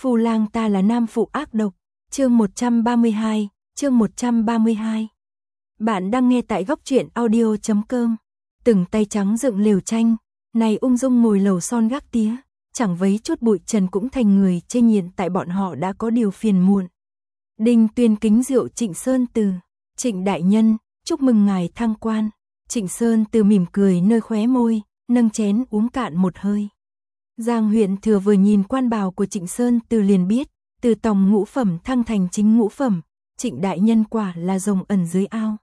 Phu lang ta là nam phụ ác độc. Chương 132, chương 132. Bạn đang nghe tại góc truyện audio.com. Từng tay trắng dựng lều tranh, này ung dung ngồi lầu son gác tía, chẳng vấy chút bụi trần cũng thành người chê nhiệt tại bọn họ đã có điều phiền muộn. Đinh Tuyên kính rượu Trịnh Sơn Từ. Trịnh đại nhân, chúc mừng ngài thăng quan. Trịnh Sơn Từ mỉm cười nơi khóe môi, nâng chén uống cạn một hơi. Giang huyện thừa vừa nhìn quan bào của Trịnh Sơn Từ liền biết, từ tòng ngũ phẩm thăng thành chính ngũ phẩm, Trịnh đại nhân quả là rồng ẩn dưới ao.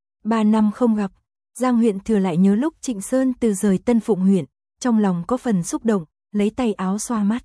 3 năm không gặp, Giang huyện thừa lại nhớ lúc Trịnh Sơn Từ rời Tân Phụng huyện, trong lòng có phần xúc động, lấy tay áo xoa mắt.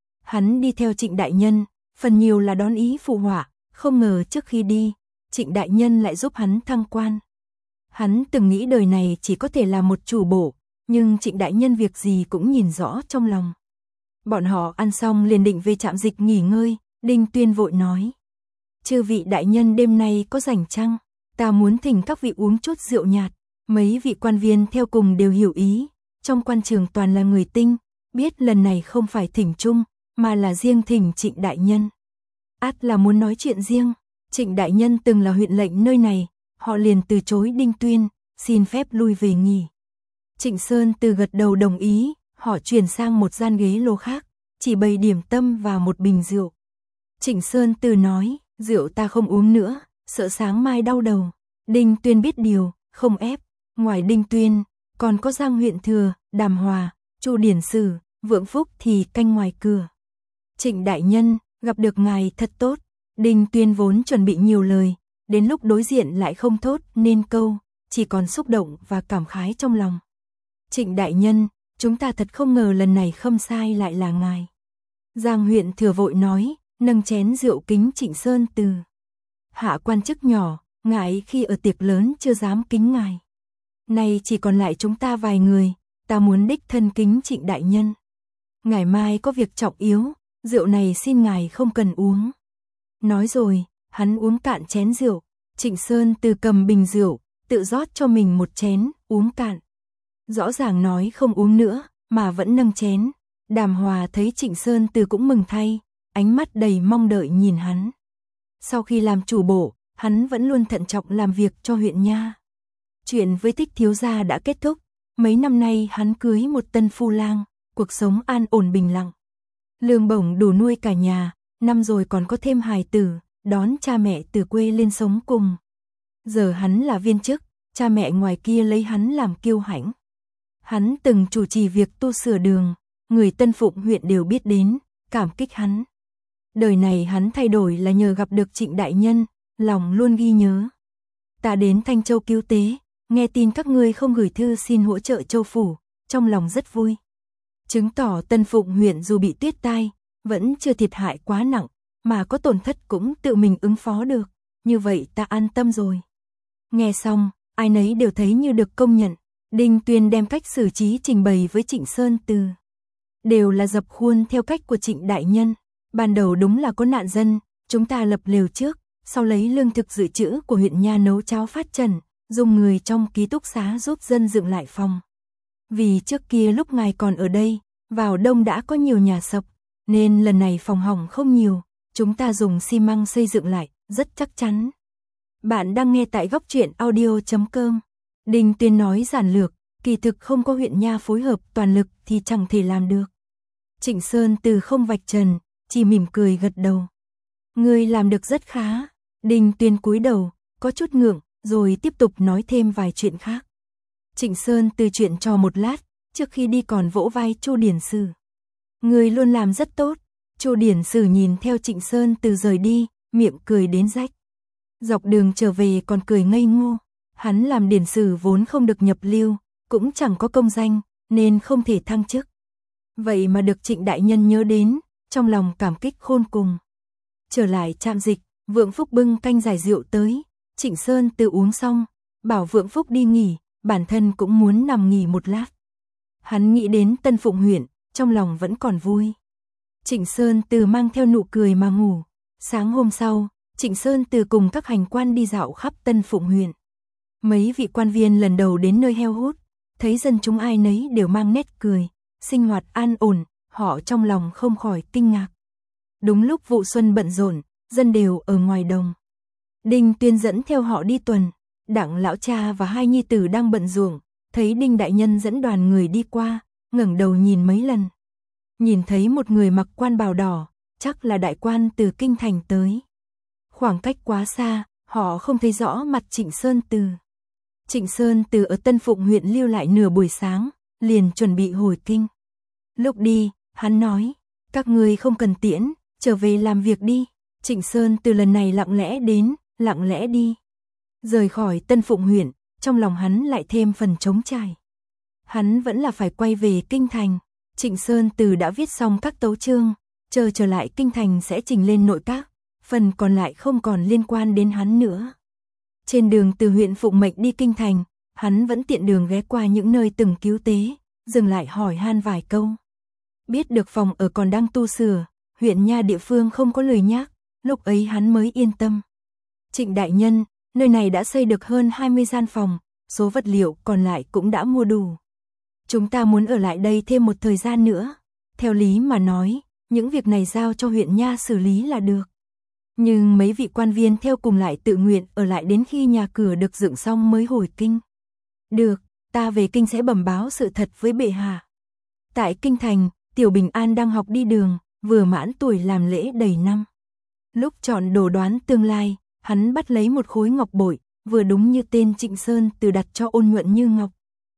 Hắn đi theo Trịnh đại nhân, phần nhiều là đón ý phụ họa, không ngờ trước khi đi, Trịnh đại nhân lại giúp hắn thăng quan. Hắn từng nghĩ đời này chỉ có thể là một chủ bộ, nhưng Trịnh đại nhân việc gì cũng nhìn rõ trong lòng. Bọn họ ăn xong liền định về trạm dịch nghỉ ngơi, Đinh Tuyên vội nói: "Chư vị đại nhân đêm nay có rảnh chăng? Ta muốn thỉnh các vị uống chút rượu nhạt." Mấy vị quan viên theo cùng đều hiểu ý, trong quan trường toàn là người tinh, biết lần này không phải thỉnh chung, mà là riêng thỉnh Trịnh đại nhân. Át là muốn nói chuyện riêng, Trịnh đại nhân từng là huyện lệnh nơi này, họ liền từ chối Đinh Tuyên, xin phép lui về nghỉ. Trịnh Sơn Từ gật đầu đồng ý, họ chuyển sang một gian ghế lô khác, chỉ bày điểm tâm và một bình rượu. Trịnh Sơn Từ nói: "Rượu ta không uống nữa, sợ sáng mai đau đầu." Đinh Tuyên biết điều, không ép. Ngoài Đinh Tuyên, còn có Giang huyện thừa, Đàm Hòa, Chu Điển Sử, Vượng Phúc thì canh ngoài cửa. "Trịnh đại nhân, gặp được ngài thật tốt." Đinh Tuyên vốn chuẩn bị nhiều lời, đến lúc đối diện lại không thốt nên câu, chỉ còn xúc động và cảm khái trong lòng. "Trịnh đại nhân, chúng ta thật không ngờ lần này khâm sai lại là ngài." Giang huyện thừa vội nói, nâng chén rượu kính Trịnh Sơn Từ. "Hạ quan chức nhỏ, ngài khi ở tiệc lớn chưa dám kính ngài. Nay chỉ còn lại chúng ta vài người, ta muốn đích thân kính Trịnh đại nhân. Ngày mai có việc trọng yếu, rượu này xin ngài không cần uống." Nói rồi, hắn uống cạn chén rượu, Trịnh Sơn Từ cầm bình rượu, tự rót cho mình một chén, uống cạn. Rõ ràng nói không uống nữa, mà vẫn nâng chén. Đàm Hòa thấy Trịnh Sơn Từ cũng mừng thay, ánh mắt đầy mong đợi nhìn hắn. Sau khi làm chủ bộ, hắn vẫn luôn thận trọng làm việc cho huyện nha. Chuyện với Thích thiếu gia đã kết thúc, mấy năm nay hắn cưới một tân phu lang, cuộc sống an ổn bình lặng. Lương bổng đủ nuôi cả nhà, năm rồi còn có thêm hài tử, đón cha mẹ từ quê lên sống cùng. Giờ hắn là viên chức, cha mẹ ngoài kia lấy hắn làm kiêu hãnh. Hắn từng chủ trì việc tu sửa đường, người Tân Phụng huyện đều biết đến, cảm kích hắn. Đời này hắn thay đổi là nhờ gặp được Trịnh đại nhân, lòng luôn ghi nhớ. "Ta đến Thanh Châu cứu tế, nghe tin các ngươi không gửi thư xin hỗ trợ Châu phủ, trong lòng rất vui. Chứng tỏ Tân Phụng huyện dù bị tuyết tai, vẫn chưa thiệt hại quá nặng, mà có tổn thất cũng tự mình ứng phó được, như vậy ta an tâm rồi." Nghe xong, ai nấy đều thấy như được công nhận. Đinh Tuyên đem cách xử trí trình bày với Trịnh Sơn Từ. Đều là dập khuôn theo cách của Trịnh đại nhân. Ban đầu đúng là có nạn dân, chúng ta lập lều trước, sau lấy lương thực dự trữ của huyện nha nấu cháo phát trần, dùng người trong ký túc xá giúp dân dựng lại phòng. Vì trước kia lúc ngài còn ở đây, vào đông đã có nhiều nhà sập, nên lần này phòng hỏng không nhiều, chúng ta dùng xi măng xây dựng lại, rất chắc chắn. Bạn đang nghe tại góc truyện audio.com. Đinh Tuyên nói giản lược, kỳ thực không có huyện nha phối hợp toàn lực thì chẳng thể làm được. Trịnh Sơn Từ không vạch trần, chỉ mỉm cười gật đầu. "Ngươi làm được rất khá." Đinh Tuyên cúi đầu, có chút ngượng, rồi tiếp tục nói thêm vài chuyện khác. Trịnh Sơn Từ chuyện trò một lát, trước khi đi còn vỗ vai Chu Điển Sử. "Ngươi luôn làm rất tốt." Chu Điển Sử nhìn theo Trịnh Sơn Từ rời đi, miệng cười đến rách. Dọc đường trở về còn cười ngây ngô. Hắn làm điển sử vốn không được nhập lưu, cũng chẳng có công danh, nên không thể thăng chức. Vậy mà được Trịnh đại nhân nhớ đến, trong lòng cảm kích khôn cùng. Trở lại trạm dịch, Vượng Phúc bưng canh giải rượu tới, Trịnh Sơn Từ uống xong, bảo Vượng Phúc đi nghỉ, bản thân cũng muốn nằm nghỉ một lát. Hắn nghĩ đến Tân Phụng huyện, trong lòng vẫn còn vui. Trịnh Sơn Từ mang theo nụ cười mà ngủ. Sáng hôm sau, Trịnh Sơn Từ cùng các hành quan đi dạo khắp Tân Phụng huyện. Mấy vị quan viên lần đầu đến nơi heo hút, thấy dân chúng ai nấy đều mang nét cười, sinh hoạt an ổn, họ trong lòng không khỏi kinh ngạc. Đúng lúc vụ xuân bận rộn, dân đều ở ngoài đồng. Đinh Tuyên dẫn theo họ đi tuần, Đặng lão cha và hai nhi tử đang bận ruộng, thấy Đinh đại nhân dẫn đoàn người đi qua, ngẩng đầu nhìn mấy lần. Nhìn thấy một người mặc quan bào đỏ, chắc là đại quan từ kinh thành tới. Khoảng cách quá xa, họ không thấy rõ mặt Trịnh Sơn Từ. Trịnh Sơn Từ ở Tân Phụng huyện lưu lại nửa buổi sáng, liền chuẩn bị hồi kinh. Lúc đi, hắn nói, các ngươi không cần tiễn, trở về làm việc đi. Trịnh Sơn Từ lần này lặng lẽ đến, lặng lẽ đi. Rời khỏi Tân Phụng huyện, trong lòng hắn lại thêm phần trống trải. Hắn vẫn là phải quay về kinh thành. Trịnh Sơn Từ đã viết xong các tấu chương, chờ trở lại kinh thành sẽ trình lên nội các, phần còn lại không còn liên quan đến hắn nữa. Trên đường từ huyện Phụng Mệnh đi kinh thành, hắn vẫn tiện đường ghé qua những nơi từng cứu tế, dừng lại hỏi han vài câu. Biết được phòng ở còn đang tu sửa, huyện nha địa phương không có lời nhắc, lúc ấy hắn mới yên tâm. Trịnh đại nhân, nơi này đã xây được hơn 20 gian phòng, số vật liệu còn lại cũng đã mua đủ. Chúng ta muốn ở lại đây thêm một thời gian nữa. Theo lý mà nói, những việc này giao cho huyện nha xử lý là được. Nhưng mấy vị quan viên theo cùng lại tự nguyện ở lại đến khi nhà cửa được dựng xong mới hồi kinh. Được, ta về kinh sẽ bẩm báo sự thật với bệ hạ. Tại kinh thành, Tiểu Bình An đang học đi đường, vừa mãn tuổi làm lễ đầy năm. Lúc chọn đồ đoán tương lai, hắn bắt lấy một khối ngọc bội, vừa đúng như tên Trịnh Sơn Từ đặt cho ôn nhuận như ngọc.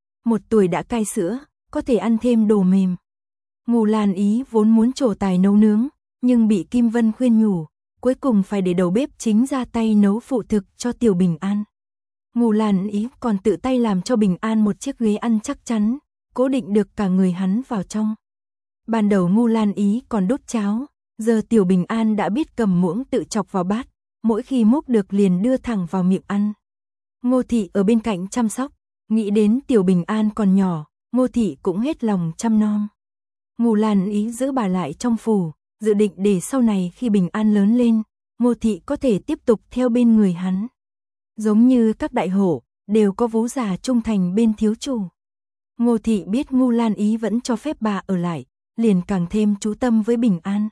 1 tuổi đã cai sữa, có thể ăn thêm đồ mềm. Ngô Lan Ý vốn muốn trổ tài nấu nướng, nhưng bị Kim Vân khuyên nhủ, cuối cùng phải để đầu bếp chính ra tay nấu phụ thực cho Tiểu Bình An. Ngô Lan Ý còn tự tay làm cho Bình An một chiếc ghế ăn chắc chắn, cố định được cả người hắn vào trong. Ban đầu Ngô Lan Ý còn đốt cháo, giờ Tiểu Bình An đã biết cầm muỗng tự chọc vào bát, mỗi khi múc được liền đưa thẳng vào miệng ăn. Ngô Thị ở bên cạnh chăm sóc, nghĩ đến Tiểu Bình An còn nhỏ, Ngô Thị cũng hết lòng chăm nom. Ngô Lan Ý giữ bà lại trong phủ, dự định để sau này khi Bình An lớn lên, Ngô Thị có thể tiếp tục theo bên người hắn. Giống như các đại hổ, đều có vú già trung thành bên thiếu chủ. Ngô Thị biết Ngô Lan Ý vẫn cho phép bà ở lại, liền càng thêm chú tâm với Bình An.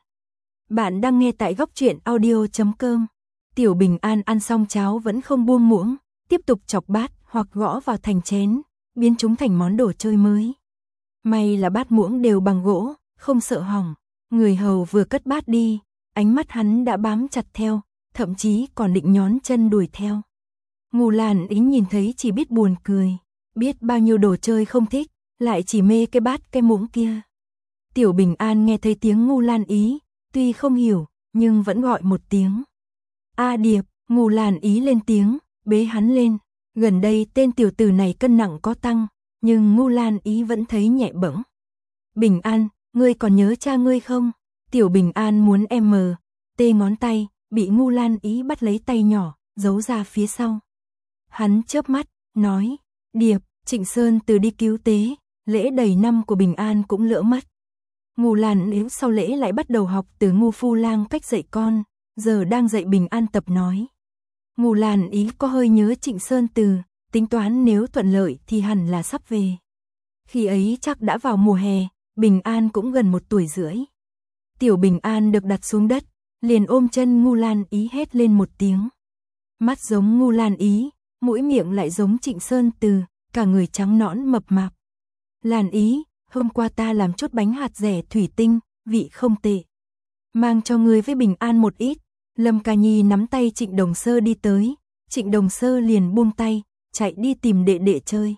Bạn đang nghe tại góc truyện audio.com. Tiểu Bình An ăn xong cháo vẫn không buông muỗng, tiếp tục chọc bát hoặc gõ vào thành chén, biến chúng thành món đồ chơi mới. May là bát muỗng đều bằng gỗ, không sợ hỏng. Người hầu vừa cất bát đi, ánh mắt hắn đã bám chặt theo, thậm chí còn định nhón chân đuổi theo. Ngô Lan Ý nhìn thấy chỉ biết buồn cười, biết bao nhiêu đồ chơi không thích, lại chỉ mê cái bát cái muỗng kia. Tiểu Bình An nghe thấy tiếng Ngô Lan Ý, tuy không hiểu, nhưng vẫn gọi một tiếng. A Điệp, Ngô Lan Ý lên tiếng, bế hắn lên. Gần đây tên tiểu tử này cân nặng có tăng, nhưng Ngô Lan Ý vẫn thấy nhẹ bẫng. Bình An, ngươi còn nhớ cha ngươi không? Tiểu Bình An muốn tê ngón tay, bị Ngô Lan Ý bắt lấy tay nhỏ, giấu ra phía sau. Hắn chớp mắt, nói, Điệp, Trịnh Sơn Từ đi cứu tế, lễ đầy năm của Bình An cũng lỡ mất. Ngô Lan Ý sau lễ lại bắt đầu học từ Ngô Phu Lang cách dạy con, giờ đang dạy Bình An tập nói. Ngô Lan Ý có hơi nhớ Trịnh Sơn Từ, tính toán nếu thuận lợi thì hẳn là sắp về. Khi ấy chắc đã vào mùa hè, Bình An cũng gần 1 tuổi rưỡi. Tiểu Bình An được đặt xuống đất, liền ôm chân Ngô Lan Ý hét lên một tiếng. Mắt giống Ngô Lan Ý, mũi miệng lại giống Trịnh Sơn Từ, cả người trắng nõn mập mạp. Lan Ý, hôm qua ta làm chút bánh hạt dẻ thủy tinh, vị không tệ. Mang cho ngươi với Bình An một ít. Lâm Ca Nhi nắm tay Trịnh Đồng Sơ đi tới, Trịnh Đồng Sơ liền buông tay, chạy đi tìm đệ đệ chơi.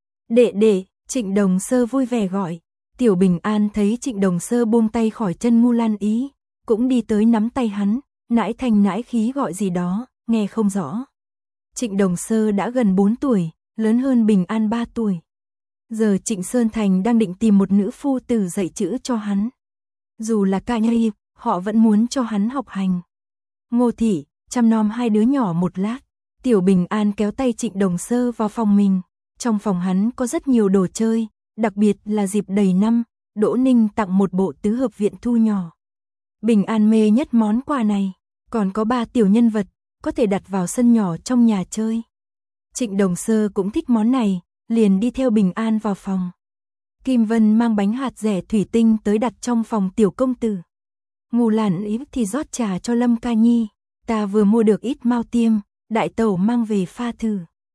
Đệ đệ, Trịnh Đồng Sơ vui vẻ gọi. Tiểu Bình An thấy Trịnh Đồng Sơ buông tay khỏi chân Ngô Lan Ý, cũng đi tới nắm tay hắn, nãi thanh nãi khí gọi gì đó, nghe không rõ. Trịnh Đồng Sơ đã gần 4 tuổi, lớn hơn Bình An 3 tuổi. Giờ Trịnh Sơn Thành đang định tìm một nữ phu tử dạy chữ cho hắn. Dù là Ca Nhi, họ vẫn muốn cho hắn học hành. Ngô Thị, chăm nom hai đứa nhỏ một lát. Tiểu Bình An kéo tay Trịnh Đồng Sơ vào phòng mình. Trong phòng hắn có rất nhiều đồ chơi, đặc biệt là dịp đầy năm, Đỗ Ninh tặng một bộ tứ hợp viện thu nhỏ. Bình An mê nhất món quà này, còn có 3 tiểu nhân vật, có thể đặt vào sân nhỏ trong nhà chơi. Trịnh Đồng Sơ cũng thích món này, liền đi theo Bình An vào phòng. Kim Vân mang bánh hạt dẻ thủy tinh tới đặt trong phòng tiểu công tử. Ngô Lan Ý thì rót trà cho Lâm Ca Nhi. Ta vừa mua được ít mao tiêm, đại tẩu mang về pha thử.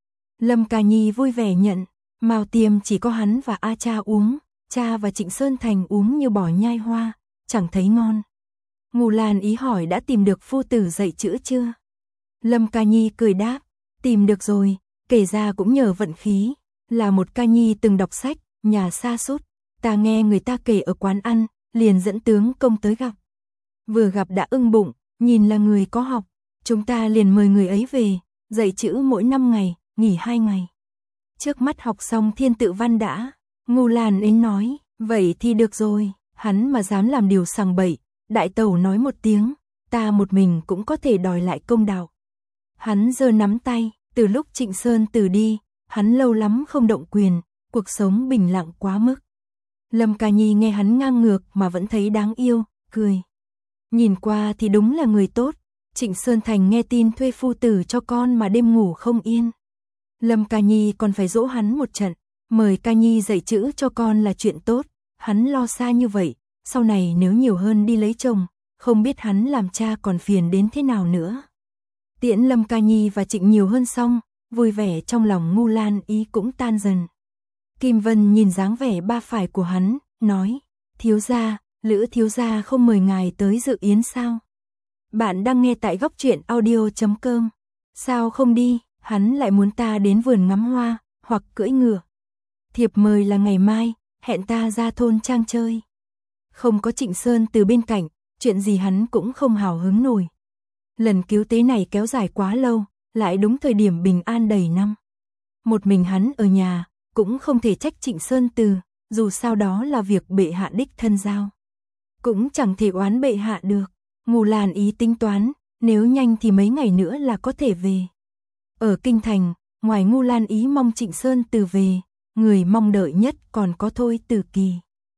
Lâm Ca Nhi vui vẻ nhận, mao tiêm chỉ có hắn và A Cha uống, cha và Trịnh Sơn Thành uống như bỏ nhai hoa, chẳng thấy ngon. Ngô Lan Ý hỏi đã tìm được phu tử dạy chữ chưa? Lâm Ca Nhi cười đáp, tìm được rồi, kể ra cũng nhờ vận khí, là một Ca Nhi từng đọc sách, nhà xa sút, ta nghe người ta kể ở quán ăn, liền dẫn tướng công tới gặp. Vừa gặp đã ưng bụng, nhìn là người có học, chúng ta liền mời người ấy về, dạy chữ mỗi 5 ngày, nghỉ 2 ngày. Trước mắt học xong thiên tự văn đã, Ngô Lan ấy nói, vậy thì được rồi, hắn mà dám làm điều sằng bậy, đại tẩu nói một tiếng, ta một mình cũng có thể đòi lại công đạo. Hắn giơ nắm tay, từ lúc Trịnh Sơn Từ đi, hắn lâu lắm không động quyền, cuộc sống bình lặng quá mức. Lâm Ca Nhi nghe hắn ngang ngược mà vẫn thấy đáng yêu, cười. Nhìn qua thì đúng là người tốt, Trịnh Sơn Thành nghe tin thuê phu tử cho con mà đêm ngủ không yên. Lâm Ca Nhi còn phải dỗ hắn một trận, mời Ca Nhi dạy chữ cho con là chuyện tốt, hắn lo xa như vậy, sau này nếu nhiều hơn đi lấy chồng, không biết hắn làm cha còn phiền đến thế nào nữa. Tiễn Lâm Ca Nhi và Trịnh nhiều hơn xong, vui vẻ trong lòng Ngô Lan Ý cũng tan dần. Kim Vân nhìn dáng vẻ ba phải của hắn, nói, thiếu gia, Lữ thiếu gia không mời ngài tới dự yến sao? Bạn đang nghe tại góc truyện audio.com. Sao không đi, hắn lại muốn ta đến vườn ngắm hoa, hoặc cưỡi ngựa. Thiệp mời là ngày mai, hẹn ta ra thôn trang chơi. Không có Trịnh Sơn Từ bên cạnh, chuyện gì hắn cũng không hào hứng nổi. Lần cứu tế này kéo dài quá lâu, lại đúng thời điểm bình an đầy năm. Một mình hắn ở nhà, cũng không thể trách Trịnh Sơn Từ, dù sao đó là việc bệ hạ đích thân giao. Cũng chẳng thể oán bệ hạ được. Ngô Lan Ý tính toán, nếu nhanh thì mấy ngày nữa là có thể về. Ở kinh thành, ngoài Ngô Lan Ý mong Trịnh Sơn Từ về, người mong đợi nhất còn có Thôi Từ Kỳ.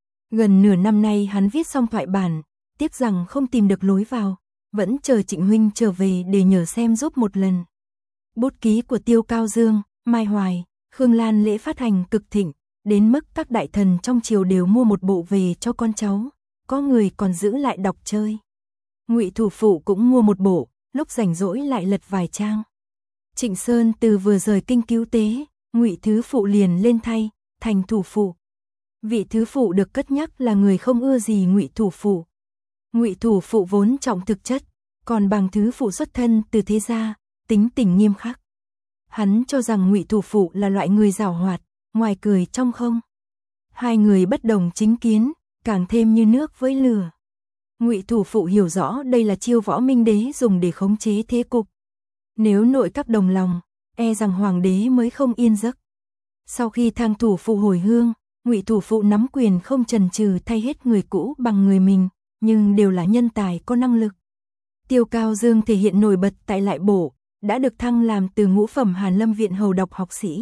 Gần nửa năm nay hắn viết xong thoại bản, tiếc rằng không tìm được lối vào, vẫn chờ Trịnh huynh trở về để nhờ xem giúp một lần. Bút ký của Tiêu Cao Dương, Mai Hoài, Khương Lan lễ phát hành cực thịnh, đến mức các đại thần trong triều đều mua một bộ về cho con cháu, có người còn giữ lại đọc chơi. Ngụy thủ phụ cũng mua một bộ, lúc rảnh rỗi lại lật vài trang. Trịnh Sơn Từ vừa rời kinh cứu tế, Ngụy thứ phụ liền lên thay, thành thủ phụ. Vị thứ phụ được cất nhắc là người không ưa gì Ngụy thủ phụ. Ngụy thủ phụ vốn trọng thực chất, còn Bàng thứ phụ xuất thân từ thế gia, tính tình nghiêm khắc. Hắn cho rằng Ngụy thủ phụ là loại người giảo hoạt, ngoài cười trong không. Hai người bất đồng chính kiến, càng thêm như nước với lửa. Ngụy thủ phụ hiểu rõ đây là chiêu Võ Minh Đế dùng để khống chế thế cục. Nếu nội các đồng lòng, e rằng hoàng đế mới không yên giấc. Sau khi thang thủ phụ hồi hương, Ngụy thủ phụ nắm quyền không chần chừ thay hết người cũ bằng người mình, nhưng đều là nhân tài có năng lực. Tiêu Cao Dương thể hiện nổi bật tại Lại Bổ, đã được thăng làm từ ngũ phẩm Hàn Lâm Viện hầu đọc học sĩ.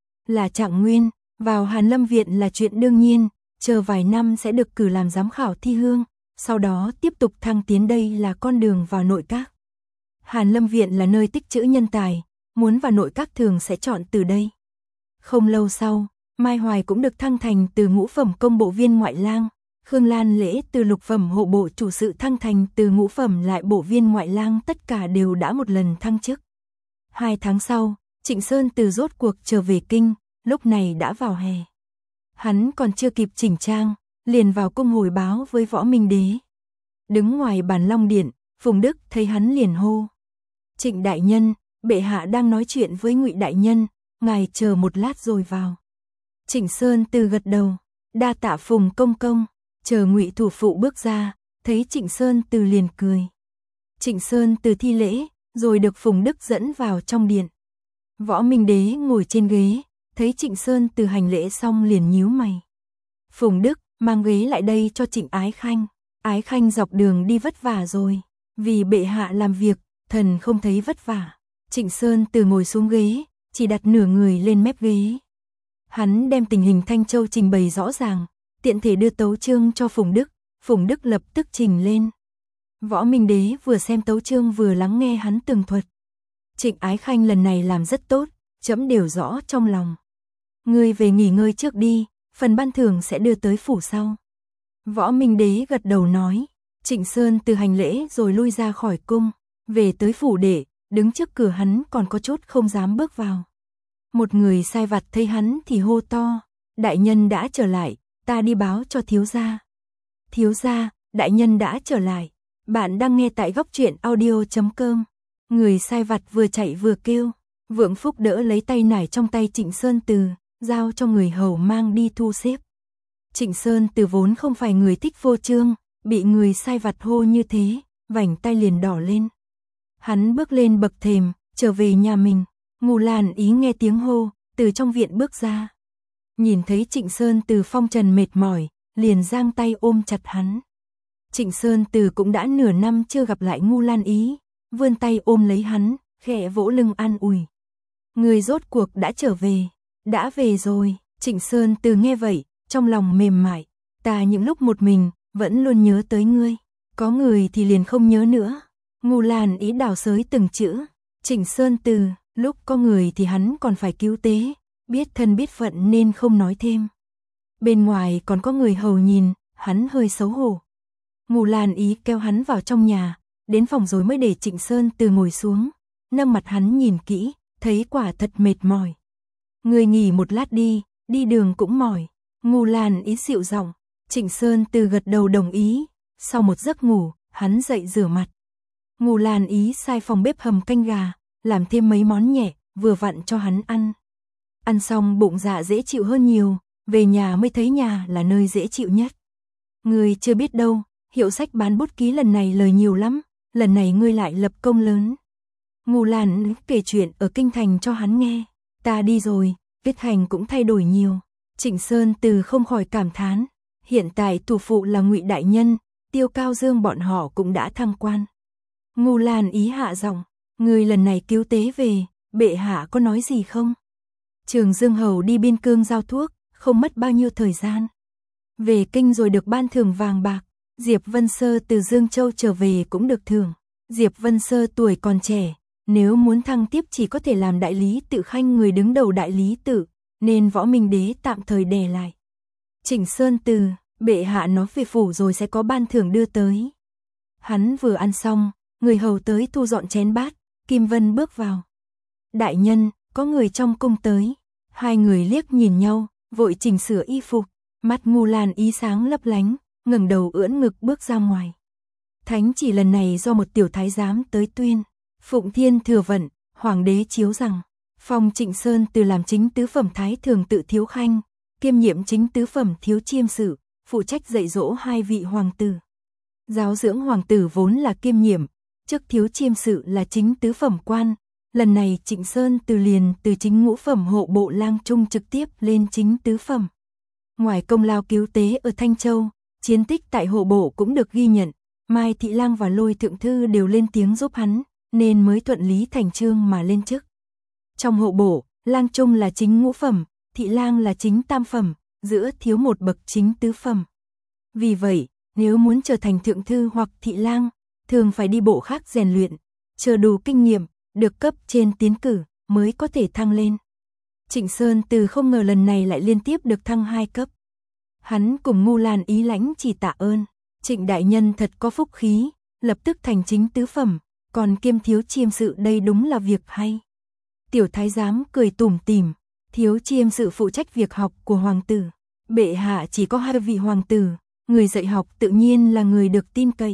Là trạng nguyên, vào Hàn Lâm Viện là chuyện đương nhiên, chờ vài năm sẽ được cử làm giám khảo thi hương, sau đó tiếp tục thăng tiến, đây là con đường vào nội các. Hàn Lâm Viện là nơi tích trữ nhân tài, muốn vào nội các thường sẽ chọn từ đây. Không lâu sau, Mai Hoài cũng được thăng thành từ ngũ phẩm công bộ viên ngoại lang, Khương Lan Lễ từ lục phẩm hộ bộ chủ sự thăng thành từ ngũ phẩm lại bộ viên ngoại lang, tất cả đều đã một lần thăng chức. 2 tháng sau, Trịnh Sơn Từ rốt cuộc trở về kinh, lúc này đã vào hè. Hắn còn chưa kịp chỉnh trang, liền vào cung hồi báo với Võ Minh Đế. Đứng ngoài bàn Long Điện, Phùng Đức thấy hắn liền hô: Trịnh đại nhân, bệ hạ đang nói chuyện với Ngụy đại nhân, ngài chờ một lát rồi vào. Trịnh Sơn Từ gật đầu, đa tạ Phùng công công. Chờ Ngụy thủ phụ bước ra, thấy Trịnh Sơn Từ liền cười. Trịnh Sơn Từ thi lễ, rồi được Phùng Đức dẫn vào trong điện. Võ Minh Đế ngồi trên ghế, thấy Trịnh Sơn Từ hành lễ xong liền nhíu mày. Phùng Đức, mang ghế lại đây cho Trịnh Ái Khanh. Ái Khanh dọc đường đi vất vả rồi, vì bệ hạ làm việc, thần không thấy vất vả. Trịnh Sơn Từ ngồi xuống ghế, chỉ đặt nửa người lên mép ghế. Hắn đem tình hình Thanh Châu trình bày rõ ràng, tiện thể đưa tấu chương cho Phùng Đức lập tức trình lên. Võ Minh Đế vừa xem tấu chương vừa lắng nghe hắn tường thuật. Trịnh Ái Khanh lần này làm rất tốt, trẫm đều rõ trong lòng. Ngươi về nghỉ ngơi trước đi, phần ban thưởng sẽ đưa tới phủ sau. Võ Minh Đế gật đầu nói, Trịnh Sơn Từ hành lễ rồi lui ra khỏi cung, về tới phủ đệ, đứng trước cửa hắn còn có chút không dám bước vào. Một người sai vặt thấy hắn thì hô to, đại nhân đã trở lại, ta đi báo cho thiếu gia. Thiếu gia, đại nhân đã trở lại. Bạn đang nghe tại góc truyện audio.com. Người sai vặt vừa chạy vừa kêu. Vượng Phúc đỡ lấy tay nải trong tay Trịnh Sơn Từ, giao cho người hầu mang đi thu xếp. Trịnh Sơn Từ vốn không phải người thích vô trương, bị người sai vặt hô như thế, vành tay liền đỏ lên. Hắn bước lên bậc thềm, trở về nhà mình. Ngô Lan Ý nghe tiếng hô, từ trong viện bước ra. Nhìn thấy Trịnh Sơn Từ phong trần mệt mỏi, liền giang tay ôm chặt hắn. Trịnh Sơn Từ cũng đã nửa năm chưa gặp lại Ngô Lan Ý, vươn tay ôm lấy hắn, khẽ vỗ lưng an ủi. Người rốt cuộc đã trở về, đã về rồi. Trịnh Sơn Từ nghe vậy, trong lòng mềm mại. Ta những lúc một mình, vẫn luôn nhớ tới ngươi. Có người thì liền không nhớ nữa. Ngô Lan Ý đào sới từng chữ. Trịnh Sơn Từ, lúc có người thì hắn còn phải cứu tế, biết thân biết phận nên không nói thêm. Bên ngoài còn có người hầu nhìn, hắn hơi xấu hổ. Ngô Lan Ý kéo hắn vào trong nhà, đến phòng rồi mới để Trịnh Sơn Từ ngồi xuống, nâng mặt hắn nhìn kỹ, thấy quả thật mệt mỏi. Người nghỉ một lát đi đường cũng mỏi. Ngô Lan Ý dịu giọng. Trịnh Sơn Từ gật đầu đồng ý. Sau một giấc ngủ, hắn dậy rửa mặt. Ngô Lan Ý sai phòng bếp hầm canh gà, làm thêm mấy món nhẹ, vừa vặn cho hắn ăn. Ăn xong bụng dạ dễ chịu hơn nhiều, về nhà mới thấy nhà là nơi dễ chịu nhất. Ngươi chưa biết đâu, hiệu sách bán bút ký lần này lời nhiều lắm, lần này ngươi lại lập công lớn. Ngô Lan kể chuyện ở kinh thành cho hắn nghe. Ta đi rồi, viết thành cũng thay đổi nhiều. Trịnh Sơn Từ không khỏi cảm thán. Hiện tại thủ phụ là Ngụy đại nhân, Tiêu Cao Dương bọn họ cũng đã thăng quan. Ngô Lan Ý hạ giọng, người lần này cứu tế về, bệ hạ có nói gì không? Trường Dương hầu đi biên cương giao thuốc, không mất bao nhiêu thời gian. Về kinh rồi được ban thưởng vàng bạc. Diệp Vân Sơ từ Dương Châu trở về cũng được thưởng. Diệp Vân Sơ tuổi còn trẻ, nếu muốn thăng tiếp chỉ có thể làm đại lý tự khanh người đứng đầu đại lý tự, nên Võ Minh Đế tạm thời đè lại. Trịnh Sơn Từ, bệ hạ nói về phủ rồi sẽ có ban thưởng đưa tới. Hắn vừa ăn xong, người hầu tới thu dọn chén bát, Kim Vân bước vào. Đại nhân, có người trong cung tới. Hai người liếc nhìn nhau, vội chỉnh sửa y phục, mắt Ngô Lan Ý sáng lấp lánh, ngẩng đầu ưỡn ngực bước ra ngoài. Thánh chỉ lần này do một tiểu thái giám tới tuyên. Phụng Thiên thừa vận, hoàng đế chiếu rằng, phong Trịnh Sơn Từ làm chính tứ phẩm thái thường tự thiếu khanh, kiêm nhiệm chính tứ phẩm thiếu chiêm sự, phụ trách dạy dỗ hai vị hoàng tử. Giáo dưỡng hoàng tử vốn là kiêm nhiệm, chức thiếu chiêm sự là chính tứ phẩm quan. Lần này Trịnh Sơn Từ liền từ chính ngũ phẩm hộ bộ lang trung trực tiếp lên chính tứ phẩm. Ngoài công lao cứu tế ở Thanh Châu, chiến tích tại hộ bộ cũng được ghi nhận. Mai Thị Lang và Lôi Thượng Thư đều lên tiếng giúp hắn, nên mới thuận lý thành chương mà lên chức. Trong hộ bộ, lang trung là chính ngũ phẩm, Thị Lang là chính tam phẩm, giữa thiếu một bậc chính tứ phẩm. Vì vậy, nếu muốn trở thành thượng thư hoặc thị lang, thường phải đi bộ khác rèn luyện, chờ đủ kinh nghiệm, được cấp trên tiến cử, mới có thể thăng lên. Trịnh Sơn Từ không ngờ lần này lại liên tiếp được thăng 2 cấp. Hắn cùng Ngô Lan Ý lãnh chỉ tạ ơn. Trịnh đại nhân thật có phúc khí, lập tức thành chính tứ phẩm, còn kiêm thiếu chiêm sự đây đúng là việc hay. Tiểu thái giám cười tủm tỉm, thiếu chiêm sự phụ trách việc học của hoàng tử. Bệ hạ chỉ có 2 vị hoàng tử, người dạy học tự nhiên là người được tin cậy.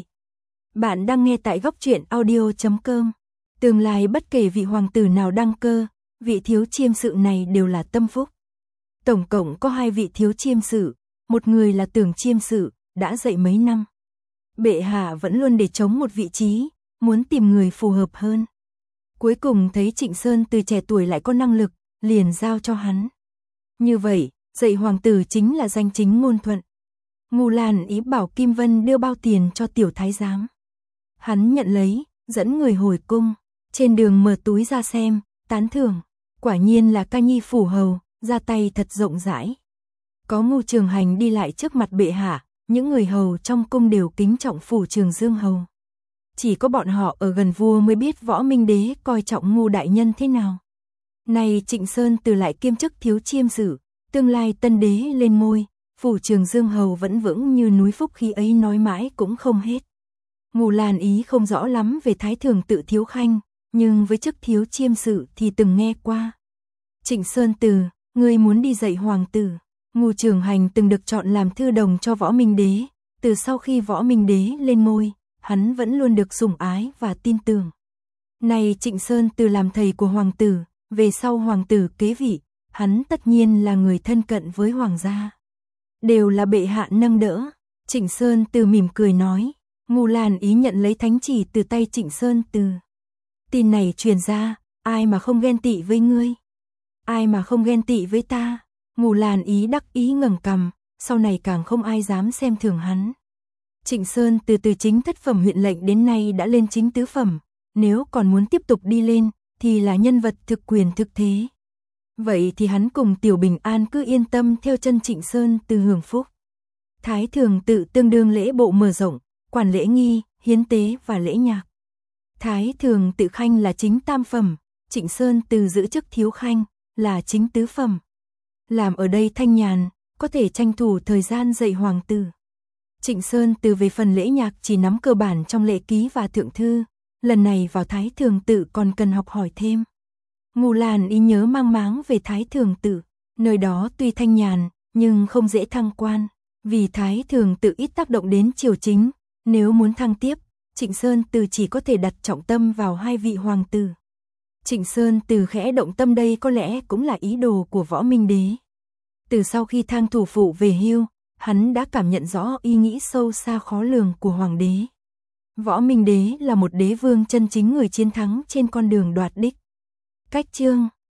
Bạn đang nghe tại góc truyện audio.com. Tương lai bất kể vị hoàng tử nào đăng cơ, vị thiếu chiêm sự này đều là tâm phúc. Tổng cộng có 2 vị thiếu chiêm sự, một người là Tưởng chiêm sự, đã dạy mấy năm. Bệ hạ vẫn luôn để trống một vị trí, muốn tìm người phù hợp hơn. Cuối cùng thấy Trịnh Sơn Từ trẻ tuổi lại có năng lực, liền giao cho hắn. Như vậy, dạy hoàng tử chính là danh chính ngôn thuận. Ngô Lan Ý bảo Kim Vân đưa bao tiền cho tiểu thái giám. Hắn nhận lấy, dẫn người hồi cung, trên đường mở túi ra xem, tán thưởng. Quả nhiên là ca nhi phủ hầu, ra tay thật rộng rãi. Có Ngô Trường Hành đi lại trước mặt bệ hạ, những người hầu trong cung đều kính trọng phủ Trường Dương hầu. Chỉ có bọn họ ở gần vua mới biết Võ Minh Đế coi trọng Ngô đại nhân thế nào. Này Trịnh Sơn Từ lại kiêm chức thiếu chiêm sự, tương lai tân đế lên ngôi, phủ Trường Dương hầu vẫn vững như núi phúc khí ấy nói mãi cũng không hết. Ngũ Lan Ý không rõ lắm về Thái Thường Tự Thiếu Khanh, nhưng với chức thiếu chiêm sự thì từng nghe qua. Trịnh Sơn Từ, ngươi muốn đi dạy hoàng tử. Ngũ Trường Hành từng được chọn làm thư đồng cho Võ Minh Đế, từ sau khi Võ Minh Đế lên ngôi, hắn vẫn luôn được sủng ái và tin tưởng. Này Trịnh Sơn Từ làm thầy của hoàng tử, về sau hoàng tử kế vị, hắn tất nhiên là người thân cận với hoàng gia. Đều là bệ hạ nâng đỡ. Trịnh Sơn Từ mỉm cười nói. Ngũ Lan Ý nhận lấy thánh chỉ từ tay Trịnh Sơn Từ. Tin này truyền ra, ai mà không ghen tị với ngươi? Ai mà không ghen tị với ta? Ngũ Lan Ý đắc ý ngẩng cằm, sau này càng không ai dám xem thường hắn. Trịnh Sơn từ chính thất phẩm huyện lệnh đến nay đã lên chính tứ phẩm, nếu còn muốn tiếp tục đi lên, thì là nhân vật thực quyền thực thế. Vậy thì hắn cùng Tiểu Bình An cứ yên tâm theo chân Trịnh Sơn Từ hưởng phúc. Thái Thường Tự tương đương lễ bộ mở rộng, quản lễ nghi, hiến tế và lễ nhạc. Thái Thường Tự Khanh là chính tam phẩm, Trịnh Sơn Từ giữ chức thiếu khanh, là chính tứ phẩm. Làm ở đây thanh nhàn, có thể tranh thủ thời gian dạy hoàng tử. Trịnh Sơn Từ về phần lễ nhạc chỉ nắm cơ bản trong lễ ký và thượng thư, lần này vào Thái Thường Tự còn cần học hỏi thêm. Ngũ Lan Ý nhớ mang máng về Thái Thường Tự, nơi đó tuy thanh nhàn, nhưng không dễ thăng quan, vì Thái Thường Tự ít tác động đến triều chính, nếu muốn thăng tiếp, Trịnh Sơn Từ chỉ có thể đặt trọng tâm vào hai vị hoàng tử. Trịnh Sơn Từ khẽ động tâm đây có lẽ cũng là ý đồ của Võ Minh Đế. Từ sau khi Thang thủ phụ về hưu, hắn đã cảm nhận rõ ý nghĩ sâu xa khó lường của hoàng đế. Võ Minh Đế là một đế vương chân chính, người chiến thắng trên con đường đoạt đích. Cách chương